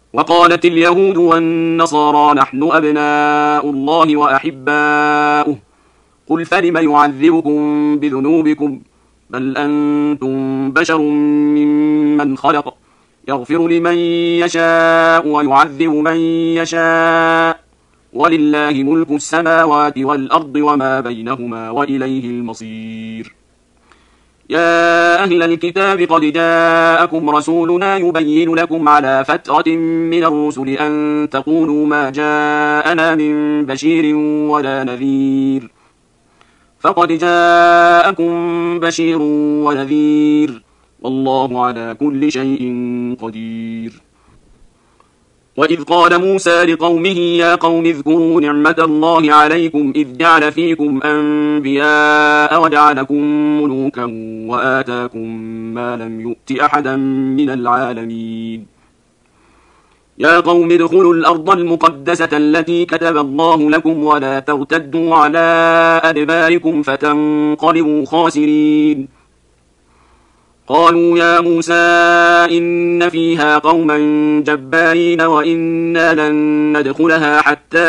وقالت اليهود والنصارى نحن أبناء الله وأحباؤه، قل فلم يعذبكم بذنوبكم، بل أنتم بشر ممن خلق، يغفر لمن يشاء ويعذب من يشاء، ولله ملك السماوات والأرض وما بينهما وإليه المصير. يا أهل الكتاب قد جاءكم رسولنا يبين لكم على فترة من الرسل أن تقولوا ما جاءنا من بشير ولا نذير، فقد جاءكم بشير ونذير، والله على كل شيء قدير. وإذ قال موسى لقومه يا قوم اذكروا نعمة الله عليكم إذ جعل فيكم أنبياء وجعلكم ملوكا وآتاكم ما لم يؤت أحدا من العالمين. يا قوم ادخلوا الأرض المقدسة التي كتب الله لكم ولا ترتدوا على أدباركم فتنقلبوا خاسرين. قالوا يا موسى إن فيها قوما جبارين وإنا لن ندخلها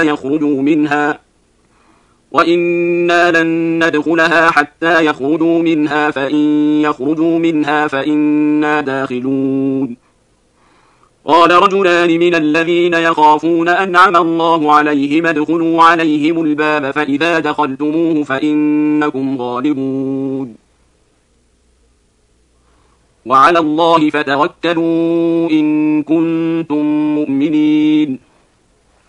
حتى يخرجوا منها فإن يخرجوا منها فإنا داخلون. قال رجلان من الذين يخافون أنعم الله عليهم ادخلوا عليهم الباب فإذا دخلتموه فإنكم غالبون، وعلى الله فتوكلوا إن كنتم مؤمنين.